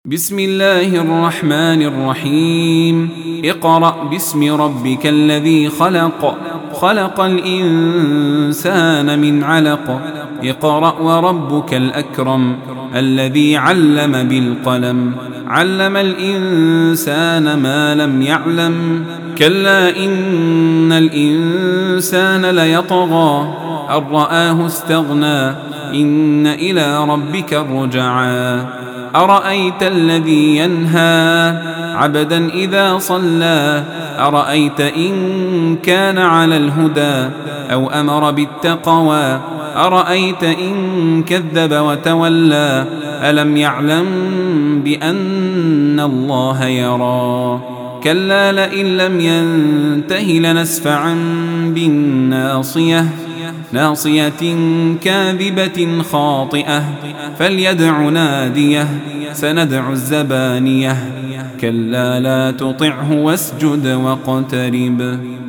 بسم الله الرحمن الرحيم اقرأ باسم ربك الذي خلق خلق الإنسان من علق اقرأ وربك الأكرم الذي علم بالقلم علم الإنسان ما لم يعلم كلا إن الإنسان ليطغى أن رآه استغنى إن إلى ربك الرجعى أرأيت الذي ينهى عبدا إذا صلى أرأيت إن كان على الهدى أو أمر بالتقوى أرأيت إن كذب وتولى ألم يعلم بأن الله يرى كلا لئن لم ينته لنسفعا بالناصية ناصية كاذبة خاطئة فليدع ناديه سندع الزبانية كلا لا تطعه واسجد واقترب